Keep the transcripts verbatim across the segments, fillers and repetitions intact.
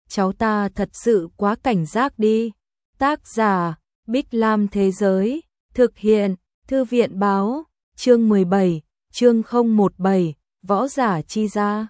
cháu ta thật sự quá cảnh giác đi. Tác giả, Bích Lam Thế Giới, thực hiện, Thư viện Báo, chương mười bảy, chương không một bảy, võ giả chi ra.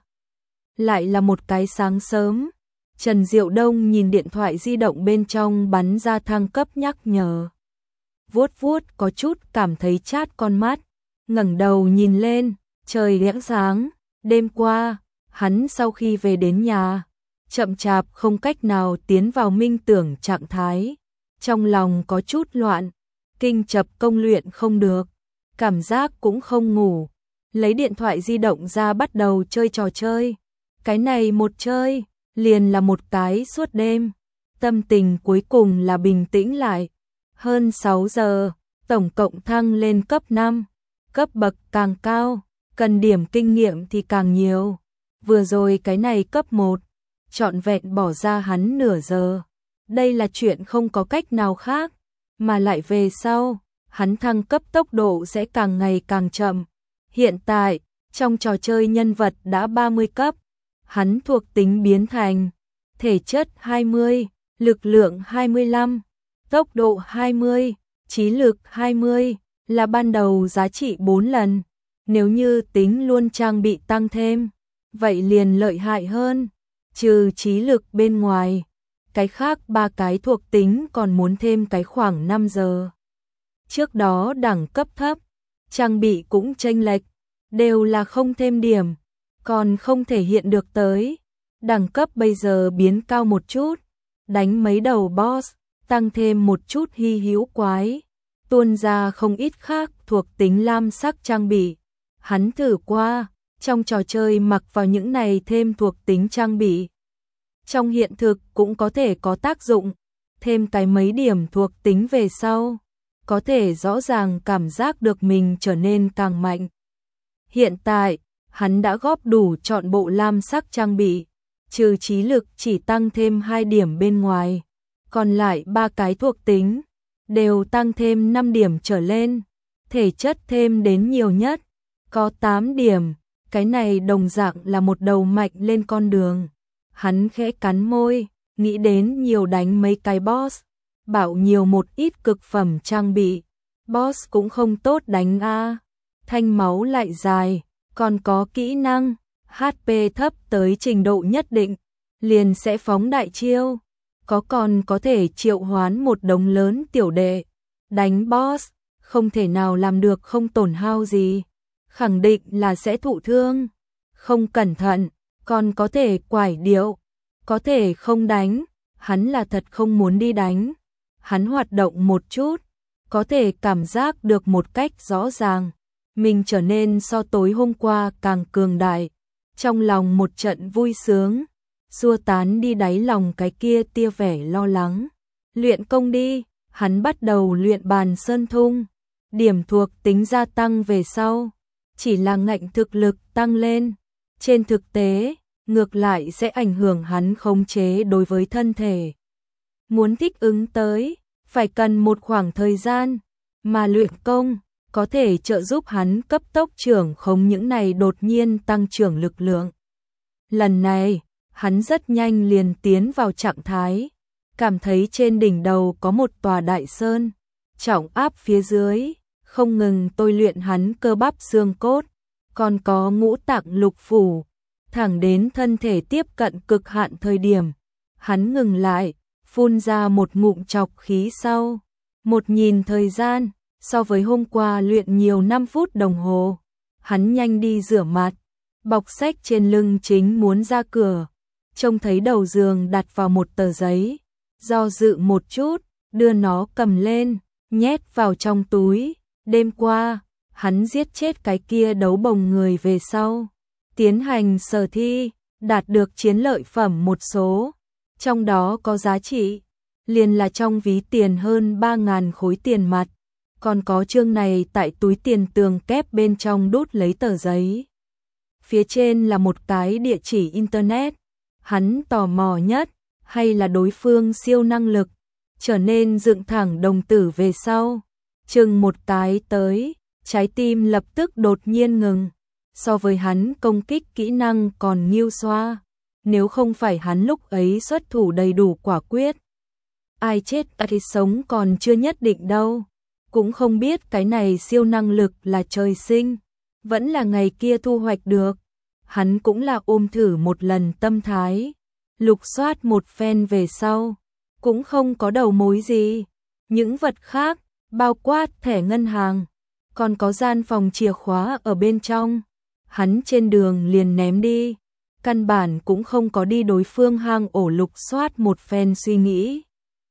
Lại là một cái sáng sớm, Trần Diệu Đông nhìn điện thoại di động bên trong bắn ra thăng cấp nhắc nhở. Vuốt vuốt có chút cảm thấy chát con mắt, ngẩng đầu nhìn lên, trời rạng sáng, đêm qua, hắn sau khi về đến nhà, chậm chạp không cách nào tiến vào minh tưởng trạng thái, trong lòng có chút loạn, kinh chập công luyện không được, cảm giác cũng không ngủ, lấy điện thoại di động ra bắt đầu chơi trò chơi, cái này một chơi, liền là một cái suốt đêm, tâm tình cuối cùng là bình tĩnh lại, hơn sáu giờ, tổng cộng thăng lên cấp năm, cấp bậc càng cao, cần điểm kinh nghiệm thì càng nhiều, vừa rồi cái này cấp một, trọn vẹn bỏ ra hắn nửa giờ, đây là chuyện không có cách nào khác, mà lại về sau, hắn thăng cấp tốc độ sẽ càng ngày càng chậm, hiện tại, trong trò chơi nhân vật đã ba mươi cấp, hắn thuộc tính biến thành thể chất hai mươi, lực lượng hai mươi lăm, tốc độ hai mươi, trí lực hai mươi, là ban đầu giá trị bốn lần. Nếu như tính luôn trang bị tăng thêm, vậy liền lợi hại hơn. Trừ trí lực bên ngoài, cái khác ba cái thuộc tính còn muốn thêm cái khoảng năm giờ. Trước đó đẳng cấp thấp, trang bị cũng chênh lệch, đều là không thêm điểm, còn không thể hiện được tới. Đẳng cấp bây giờ biến cao một chút, đánh mấy đầu boss, tăng thêm một chút hy hữu quái, tuôn ra không ít khác thuộc tính lam sắc trang bị. Hắn thử qua, trong trò chơi mặc vào những này thêm thuộc tính trang bị. Trong hiện thực cũng có thể có tác dụng, thêm cái mấy điểm thuộc tính về sau, có thể rõ ràng cảm giác được mình trở nên càng mạnh. Hiện tại, hắn đã góp đủ trọn bộ lam sắc trang bị, trừ trí lực chỉ tăng thêm hai điểm bên ngoài, còn lại ba cái thuộc tính đều tăng thêm năm điểm trở lên, thể chất thêm đến nhiều nhất có tám điểm, cái này đồng dạng là một đầu mạnh lên con đường. Hắn khẽ cắn môi, nghĩ đến nhiều đánh mấy cái boss, bảo nhiều một ít cực phẩm trang bị, boss cũng không tốt đánh a, thanh máu lại dài, còn có kỹ năng, hát pê thấp tới trình độ nhất định, liền sẽ phóng đại chiêu, có còn có thể triệu hoán một đống lớn tiểu đệ, đánh boss, không thể nào làm được không tổn hao gì. Khẳng định là sẽ thụ thương, không cẩn thận, còn có thể quải điệu, có thể không đánh, hắn là thật không muốn đi đánh. Hắn hoạt động một chút, có thể cảm giác được một cách rõ ràng, mình trở nên so tối hôm qua càng cường đại, trong lòng một trận vui sướng, xua tán đi đáy lòng cái kia tia vẻ lo lắng. Luyện công đi, hắn bắt đầu luyện bàn sơn thung, điểm thuộc tính gia tăng về sau. Chỉ là ngạnh thực lực tăng lên, trên thực tế, ngược lại sẽ ảnh hưởng hắn khống chế đối với thân thể. Muốn thích ứng tới, phải cần một khoảng thời gian, mà luyện công có thể trợ giúp hắn cấp tốc trưởng khống những này đột nhiên tăng trưởng lực lượng. Lần này, hắn rất nhanh liền tiến vào trạng thái, cảm thấy trên đỉnh đầu có một tòa đại sơn, trọng áp phía dưới. Không ngừng tôi luyện hắn cơ bắp xương cốt, còn có ngũ tạng lục phủ, thẳng đến thân thể tiếp cận cực hạn thời điểm, hắn ngừng lại, phun ra một ngụm chọc khí sau. Một nhìn thời gian, so với hôm qua luyện nhiều năm phút đồng hồ, hắn nhanh đi rửa mặt, bọc sách trên lưng chính muốn ra cửa, trông thấy đầu giường đặt vào một tờ giấy, do dự một chút, đưa nó cầm lên, nhét vào trong túi. Đêm qua, hắn giết chết cái kia đấu bồng người về sau, tiến hành sở thi, đạt được chiến lợi phẩm một số, trong đó có giá trị, liền là trong ví tiền hơn ba ngàn khối tiền mặt, còn có chương này tại túi tiền tường kép bên trong đút lấy tờ giấy. Phía trên là một cái địa chỉ internet, hắn tò mò nhất, hay là đối phương siêu năng lực, trở nên dựng thẳng đồng tử về sau. Chừng một cái tới, trái tim lập tức đột nhiên ngừng, so với hắn công kích kỹ năng còn nghiêu xoa, nếu không phải hắn lúc ấy xuất thủ đầy đủ quả quyết. Ai chết thì sống còn chưa nhất định đâu, cũng không biết cái này siêu năng lực là trời sinh, vẫn là ngày kia thu hoạch được. Hắn cũng là ôm thử một lần tâm thái, lục soát một phen về sau, cũng không có đầu mối gì. Những vật khác, bao quát thẻ ngân hàng, còn có gian phòng chìa khóa ở bên trong, hắn trên đường liền ném đi, căn bản cũng không có đi đối phương hang ổ lục soát một phen suy nghĩ.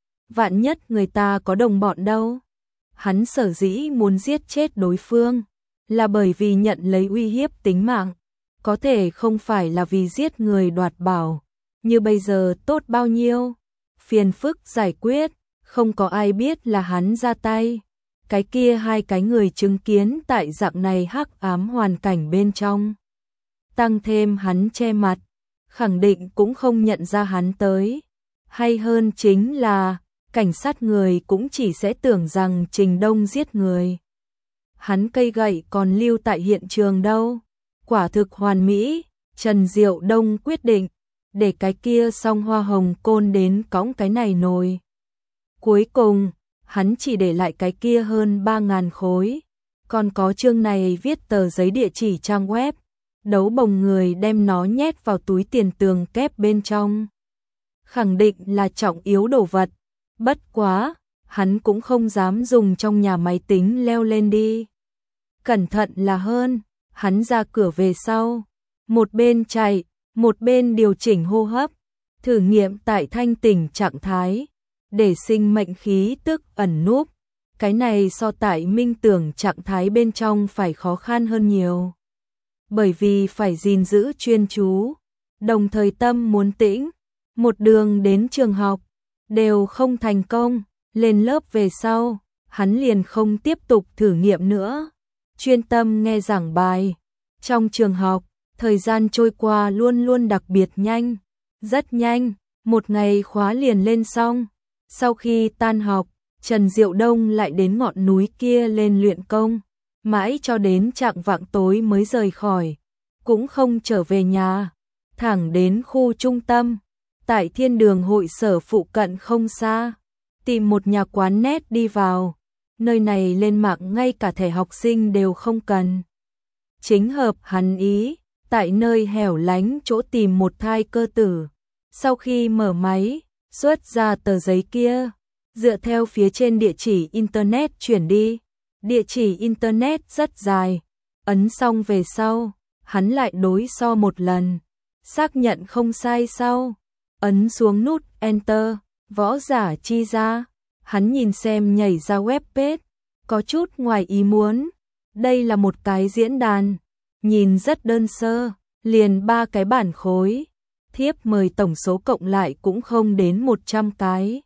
Vạn nhất người ta có đồng bọn đâu. Hắn sở dĩ muốn giết chết đối phương, là bởi vì nhận lấy uy hiếp tính mạng, có thể không phải là vì giết người đoạt bảo, như bây giờ tốt bao nhiêu, phiền phức giải quyết, không có ai biết là hắn ra tay. Cái kia hai cái người chứng kiến tại dạng này hắc ám hoàn cảnh bên trong. Tăng thêm hắn che mặt, khẳng định cũng không nhận ra hắn tới. Hay hơn chính là, cảnh sát người cũng chỉ sẽ tưởng rằng Trình Đông giết người. Hắn cây gậy còn lưu tại hiện trường đâu. Quả thực hoàn mỹ, Trần Diệu Đông quyết định, để cái kia song hoa hồng côn đến cõng cái này nồi. Cuối cùng, hắn chỉ để lại cái kia hơn ba ngàn khối. Còn có chương này viết tờ giấy địa chỉ trang web. Đấu bồng người đem nó nhét vào túi tiền tường kép bên trong. Khẳng định là trọng yếu đồ vật. Bất quá, hắn cũng không dám dùng trong nhà máy tính leo lên đi. Cẩn thận là hơn, hắn ra cửa về sau. Một bên chạy, một bên điều chỉnh hô hấp. Thử nghiệm tại thanh tỉnh trạng thái. Để sinh mệnh khí tức ẩn núp. Cái này so tại minh tưởng trạng thái bên trong phải khó khăn hơn nhiều. Bởi vì phải gìn giữ chuyên chú, đồng thời tâm muốn tĩnh, một đường đến trường học, đều không thành công, lên lớp về sau, hắn liền không tiếp tục thử nghiệm nữa, chuyên tâm nghe giảng bài. Trong trường học, thời gian trôi qua luôn luôn đặc biệt nhanh, rất nhanh, một ngày khóa liền lên xong. Sau khi tan học, Trần Diệu Đông lại đến ngọn núi kia lên luyện công, mãi cho đến chạng vạng tối mới rời khỏi, cũng không trở về nhà, thẳng đến khu trung tâm, tại thiên đường hội sở phụ cận không xa, tìm một nhà quán nét đi vào, nơi này lên mạng ngay cả thẻ học sinh đều không cần. Chính hợp hắn ý, tại nơi hẻo lánh chỗ tìm một thai cơ tử, sau khi mở máy, xuất ra tờ giấy kia, dựa theo phía trên địa chỉ internet chuyển đi. Địa chỉ internet rất dài, ấn xong về sau, hắn lại đối so một lần, xác nhận không sai sau, ấn xuống nút enter, võ giả chi ra, hắn nhìn xem nhảy ra web page, có chút ngoài ý muốn, đây là một cái diễn đàn, nhìn rất đơn sơ, liền ba cái bản khối, thiếp mời tổng số cộng lại cũng không đến một trăm cái.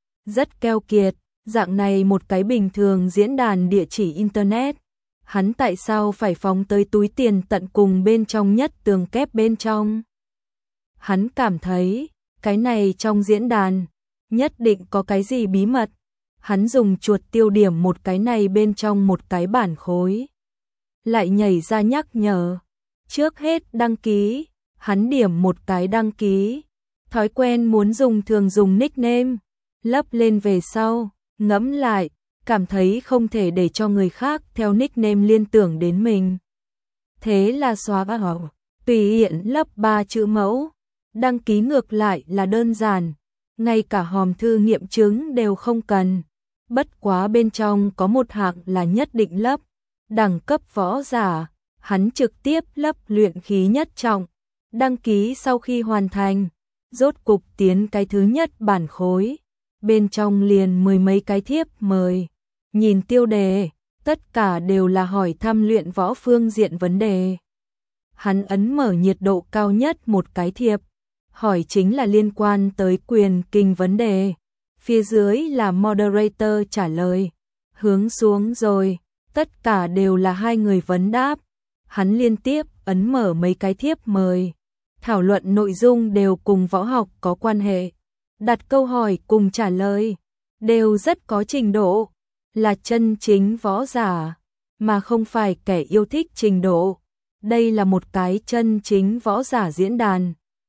Rất keo kiệt. Dạng này một cái bình thường diễn đàn địa chỉ internet, hắn tại sao phải phóng tới túi tiền tận cùng bên trong nhất tường kép bên trong? Hắn cảm thấy, cái này trong diễn đàn, nhất định có cái gì bí mật. Hắn dùng chuột tiêu điểm một cái này bên trong một cái bản khối. Lại nhảy ra nhắc nhở. Trước hết đăng ký, hắn điểm một cái đăng ký. Thói quen muốn dùng thường dùng nickname, lấp lên về sau. Ngẫm lại, cảm thấy không thể để cho người khác theo nickname liên tưởng đến mình. Thế là xóa bỏ, tùy hiện lấp ba chữ mẫu. Đăng ký ngược lại là đơn giản, ngay cả hòm thư nghiệm chứng đều không cần. Bất quá bên trong có một hạng là nhất định lấp, đẳng cấp võ giả, hắn trực tiếp lấp luyện khí nhất trọng. Đăng ký sau khi hoàn thành, rốt cục tiến cái thứ nhất bản khối. Bên trong liền mười mấy cái thiếp mời, nhìn tiêu đề, tất cả đều là hỏi thăm luyện võ phương diện vấn đề. Hắn ấn mở nhiệt độ cao nhất một cái thiệp, hỏi chính là liên quan tới quyền kinh vấn đề. Phía dưới là moderator trả lời, hướng xuống rồi, tất cả đều là hai người vấn đáp. Hắn liên tiếp ấn mở mấy cái thiếp mời, thảo luận nội dung đều cùng võ học có quan hệ. Đặt câu hỏi cùng trả lời, đều rất có trình độ, là chân chính võ giả, mà không phải kẻ yêu thích trình độ. Đây là một cái chân chính võ giả diễn đàn,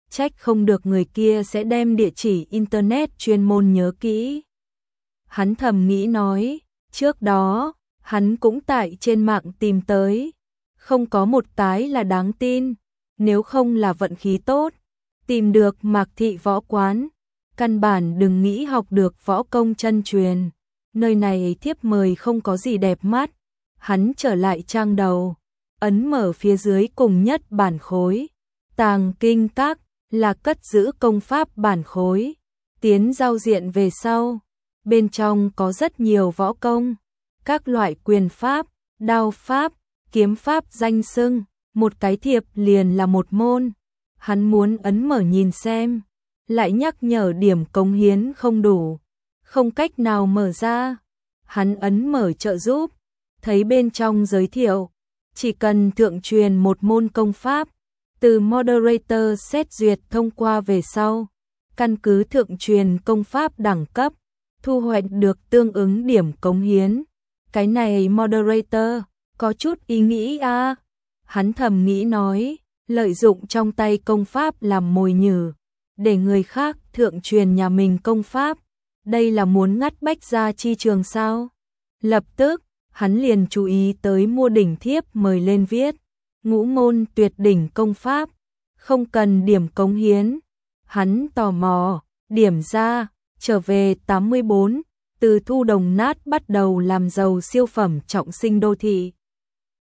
trách không được người kia sẽ đem địa chỉ internet chuyên môn nhớ kỹ. Hắn thầm nghĩ nói, trước đó, hắn cũng tại trên mạng tìm tới, không có một cái là đáng tin, nếu không là vận khí tốt, tìm được Mạc Thị Võ Quán, căn bản đừng nghĩ học được võ công chân truyền, nơi này thiếp mời không có gì đẹp mắt. Hắn trở lại trang đầu, ấn mở phía dưới cùng nhất bản khối, Tàng Kinh Các là cất giữ công pháp bản khối, tiến giao diện về sau, bên trong có rất nhiều võ công, các loại quyền pháp, đao pháp, kiếm pháp danh xưng, một cái thiệp liền là một môn. Hắn muốn ấn mở nhìn xem, lại nhắc nhở điểm cống hiến không đủ, không cách nào mở ra. Hắn ấn mở trợ giúp, thấy bên trong giới thiệu, chỉ cần thượng truyền một môn công pháp, từ moderator xét duyệt thông qua về sau, căn cứ thượng truyền công pháp đẳng cấp, thu hoạch được tương ứng điểm cống hiến. Cái này moderator, có chút ý nghĩ a à. Hắn thầm nghĩ nói, lợi dụng trong tay công pháp làm mồi nhử, để người khác thượng truyền nhà mình công pháp, đây là muốn ngắt Bách Gia chi trường sao? Lập tức, hắn liền chú ý tới mua đỉnh thiếp mời lên viết, ngũ môn tuyệt đỉnh công pháp, không cần điểm cống hiến. Hắn tò mò, điểm ra, trở về tám mươi bốn, từ thu đồng nát bắt đầu làm giàu siêu phẩm trọng sinh đô thị.